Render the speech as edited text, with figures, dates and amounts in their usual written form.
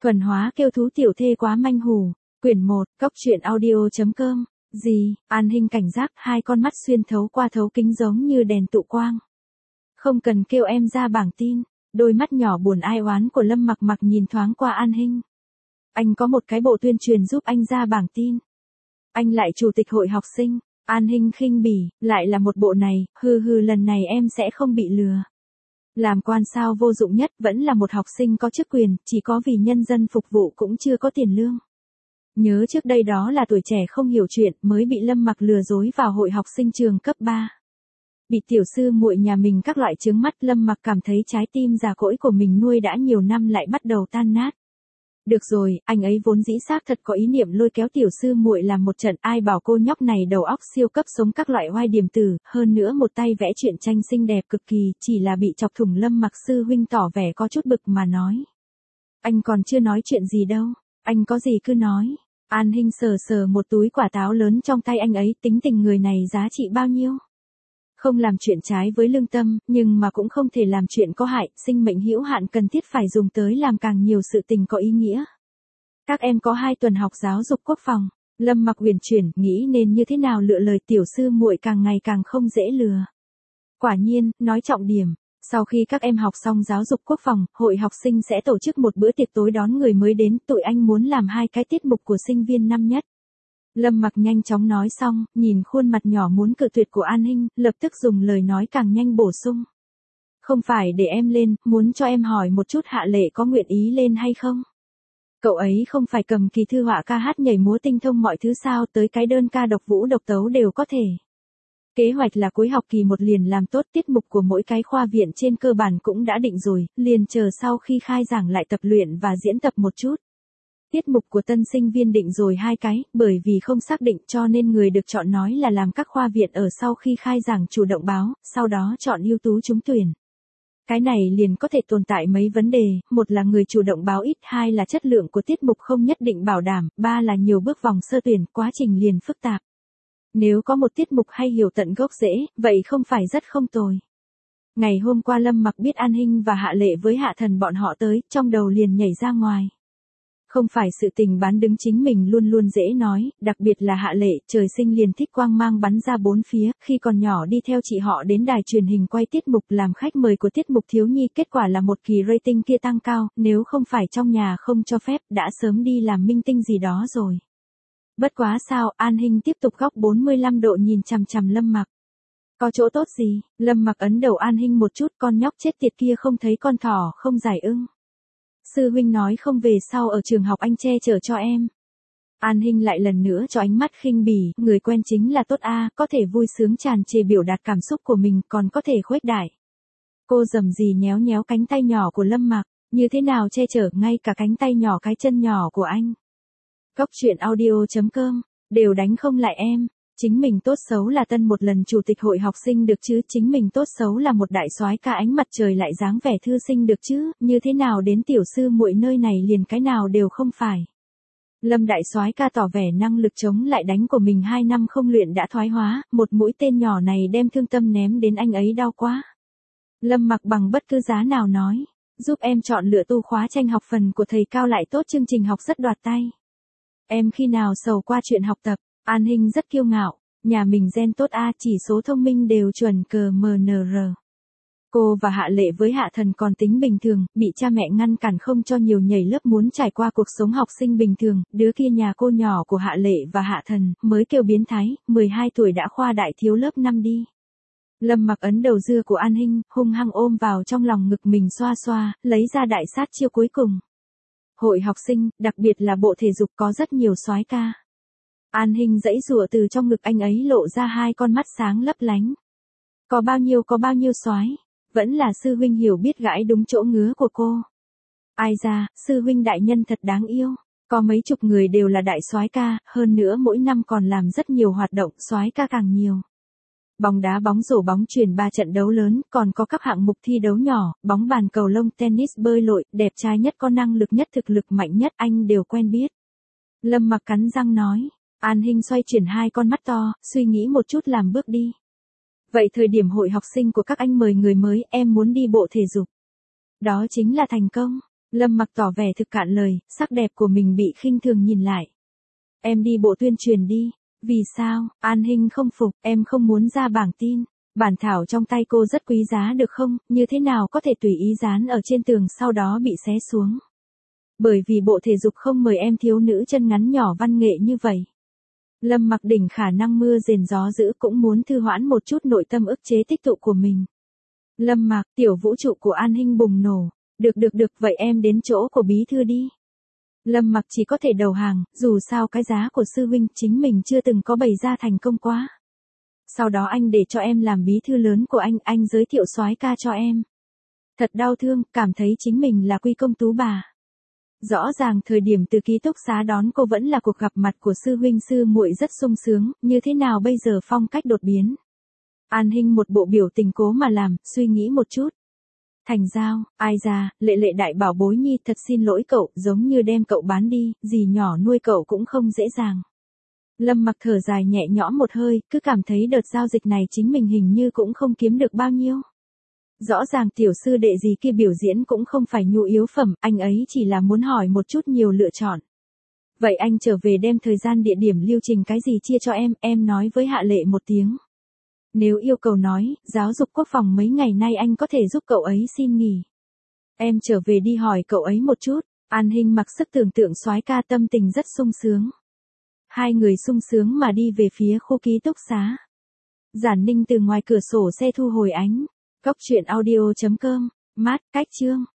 Thuần hóa kêu thú tiểu thê quá manh hù. Quyển 1, Cốc truyện audio.com. Gì, An Hinh cảnh giác, hai con mắt xuyên thấu qua thấu kính giống như đèn tụ quang. Không cần kêu em ra bảng tin. Đôi mắt nhỏ buồn ai oán của Lâm Mặc Mặc nhìn thoáng qua An Hinh. Anh có một cái bộ tuyên truyền giúp anh ra bảng tin. Anh lại chủ tịch hội học sinh. An Hinh khinh bỉ, lại là một bộ này, lần này em sẽ không bị lừa. Làm quan sao vô dụng nhất, vẫn là một học sinh có chức quyền, chỉ có vì nhân dân phục vụ cũng chưa có tiền lương. Nhớ trước đây đó là tuổi trẻ không hiểu chuyện, mới bị Lâm Mặc lừa dối vào hội học sinh trường cấp 3. Bị tiểu sư muội nhà mình các loại chướng mắt, Lâm Mặc cảm thấy trái tim già cỗi của mình nuôi đã nhiều năm lại bắt đầu tan nát. Được rồi, anh ấy vốn dĩ xác thật có ý niệm lôi kéo tiểu sư muội làm một trận, ai bảo cô nhóc này đầu óc siêu cấp sống các loại oai điểm tử, hơn nữa một tay vẽ truyện tranh xinh đẹp cực kỳ, chỉ là bị chọc thủng. Lâm Mặc sư huynh tỏ vẻ có chút bực mà nói. Anh còn chưa nói chuyện gì đâu, anh có gì cứ nói. An Hinh sờ một túi quả táo lớn trong tay anh ấy, tính tình người này giá trị bao nhiêu? Không làm chuyện trái với lương tâm, nhưng mà cũng không thể làm chuyện có hại, sinh mệnh hữu hạn cần thiết phải dùng tới làm càng nhiều sự tình có ý nghĩa. Các em có 2 tuần học giáo dục quốc phòng. Lâm Mặc uyển chuyển, nghĩ nên như thế nào lựa lời, tiểu sư muội càng ngày càng không dễ lừa. Quả nhiên, nói trọng điểm. Sau khi các em học xong giáo dục quốc phòng, hội học sinh sẽ tổ chức một bữa tiệc tối đón người mới đến, tụi anh muốn làm 2 cái tiết mục của sinh viên năm nhất. Lâm Mặc nhanh chóng nói xong, nhìn khuôn mặt nhỏ muốn cự tuyệt của An Hinh, lập tức dùng lời nói càng nhanh bổ sung. Không phải để em lên, muốn cho em hỏi một chút Hạ Lệ có nguyện ý lên hay không? Cậu ấy không phải cầm kỳ thư họa ca hát nhảy múa tinh thông mọi thứ sao, tới cái đơn ca độc vũ độc tấu đều có thể. Kế hoạch là cuối học kỳ 1 liền làm tốt, tiết mục của mỗi cái khoa viện trên cơ bản cũng đã định rồi, liền chờ sau khi khai giảng lại tập luyện và diễn tập một chút. Tiết mục của tân sinh viên định rồi 2 cái, bởi vì không xác định cho nên người được chọn nói là làm các khoa viện ở sau khi khai giảng chủ động báo, sau đó chọn ưu tú trúng tuyển. Cái này liền có thể tồn tại mấy vấn đề, một là người chủ động báo ít, 2 là chất lượng của tiết mục không nhất định bảo đảm, 3 là nhiều bước vòng sơ tuyển, quá trình liền phức tạp. Nếu có một tiết mục hay hiểu tận gốc rễ, vậy không phải rất không tồi. Ngày hôm qua Lâm Mặc biết An Hinh và Hạ Lệ với Hạ Thần bọn họ tới, trong đầu liền nhảy ra ngoài. Không phải sự tình bán đứng chính mình luôn luôn dễ nói, đặc biệt là Hạ Lệ, trời sinh liền thích quang mang bắn ra bốn phía, khi còn nhỏ đi theo chị họ đến đài truyền hình quay tiết mục làm khách mời của tiết mục thiếu nhi, kết quả là một kỳ rating kia tăng cao, nếu không phải trong nhà không cho phép, đã sớm đi làm minh tinh gì đó rồi. Bất quá sao, An Hinh tiếp tục góc 45 độ nhìn chằm chằm Lâm Mặc. Có chỗ tốt gì? Lâm Mặc ấn đầu An Hinh một chút, con nhóc chết tiệt kia không thấy con thỏ không giải ưng. Sư huynh nói không về sau ở trường học anh che chở cho em. An Hinh lại lần nữa cho ánh mắt khinh bỉ, người quen chính là tốt a, có thể vui sướng tràn trề biểu đạt cảm xúc của mình, còn có thể khuếch đại. Cô rầm rì nhéo nhéo cánh tay nhỏ của Lâm Mặc, như thế nào che chở, ngay cả cánh tay nhỏ cái chân nhỏ của anh. Cốc truyện audio.com, đều đánh không lại em. Chính mình tốt xấu là tân một lần chủ tịch hội học sinh được chứ, chính mình tốt xấu là một đại soái ca ánh mặt trời lại dáng vẻ thư sinh được chứ, như thế nào đến tiểu sư muội nơi này liền cái nào đều không phải. Lâm đại soái ca tỏ vẻ năng lực chống lại đánh của mình 2 năm không luyện đã thoái hóa, một mũi tên nhỏ này đem thương tâm ném đến anh ấy đau quá. Lâm Mặc bằng bất cứ giá nào nói, giúp em chọn lựa tu khóa tranh học phần của thầy Cao lại tốt, chương trình học rất đoạt tay. Em khi nào sầu qua chuyện học tập? An Hinh rất kiêu ngạo, nhà mình gen tốt a, chỉ số thông minh đều chuẩn CMNR. Cô và Hạ Lệ với Hạ Thần còn tính bình thường, bị cha mẹ ngăn cản không cho nhiều nhảy lớp muốn trải qua cuộc sống học sinh bình thường, đứa kia nhà cô nhỏ của Hạ Lệ và Hạ Thần, mới kêu biến thái, 12 tuổi đã khoa đại thiếu lớp 5 đi. Lâm Mặc ấn đầu dưa của An Hinh, hung hăng ôm vào trong lòng ngực mình xoa xoa, lấy ra đại sát chiêu cuối cùng. Hội học sinh, đặc biệt là bộ thể dục có rất nhiều soái ca. An Hinh giãy giụa từ trong ngực anh ấy lộ ra 2 con mắt sáng lấp lánh. Có bao nhiêu soái, vẫn là sư huynh hiểu biết gãi đúng chỗ ngứa của cô. Ai ra, sư huynh đại nhân thật đáng yêu, có mấy chục người đều là đại soái ca, hơn nữa mỗi năm còn làm rất nhiều hoạt động, soái ca càng nhiều. Bóng đá, bóng rổ, bóng chuyền, 3 trận đấu lớn, còn có các hạng mục thi đấu nhỏ, bóng bàn, cầu lông, tennis, bơi lội, đẹp trai nhất, có năng lực nhất, thực lực mạnh nhất, anh đều quen biết. Lâm Mặc cắn răng nói. An Hinh xoay chuyển 2 con mắt to, suy nghĩ một chút làm bước đi. Vậy thời điểm hội học sinh của các anh mời người mới, em muốn đi bộ thể dục. Đó chính là thành công. Lâm Mặc tỏ vẻ thực cạn lời, sắc đẹp của mình bị khinh thường nhìn lại. Em đi bộ tuyên truyền đi. Vì sao? An Hinh không phục, em không muốn ra bảng tin. Bản thảo trong tay cô rất quý giá được không, như thế nào có thể tùy ý dán ở trên tường sau đó bị xé xuống. Bởi vì bộ thể dục không mời em thiếu nữ chân ngắn nhỏ văn nghệ như vậy. Lâm Mặc đỉnh khả năng mưa rền gió dữ cũng muốn thư hoãn một chút nội tâm ức chế tích tụ của mình. Lâm Mặc, tiểu vũ trụ của An Hinh bùng nổ. Được, vậy em đến chỗ của bí thư đi. Lâm Mặc chỉ có thể đầu hàng, dù sao cái giá của sư huynh chính mình chưa từng có bày ra thành công quá. Sau đó anh để cho em làm bí thư lớn của anh giới thiệu soái ca cho em. Thật đau thương, cảm thấy chính mình là quy công tú bà. Rõ ràng thời điểm từ ký túc xá đón cô vẫn là cuộc gặp mặt của sư huynh sư muội rất sung sướng, như thế nào bây giờ phong cách đột biến. An Hinh một bộ biểu tình cố mà làm, suy nghĩ một chút. Thành Giao, ai ra, lệ đại bảo bối nhi, thật xin lỗi cậu, giống như đem cậu bán đi, dì nhỏ nuôi cậu cũng không dễ dàng. Lâm Mặc thở dài nhẹ nhõm một hơi, cứ cảm thấy đợt giao dịch này chính mình hình như cũng không kiếm được bao nhiêu. Rõ ràng tiểu sư đệ gì kia biểu diễn cũng không phải nhu yếu phẩm, anh ấy chỉ là muốn hỏi một chút nhiều lựa chọn. Vậy anh trở về đem thời gian địa điểm lưu trình cái gì chia cho em nói với Hạ Lệ một tiếng. Nếu yêu cầu nói, giáo dục quốc phòng mấy ngày nay anh có thể giúp cậu ấy xin nghỉ. Em trở về đi hỏi cậu ấy một chút. An Hinh mặc sức tưởng tượng soái ca tâm tình rất sung sướng. Hai người sung sướng mà đi về phía khu ký túc xá. Giản Ninh từ ngoài cửa sổ xe thu hồi ánh. Cốc truyện audio.com, mát, cách chương.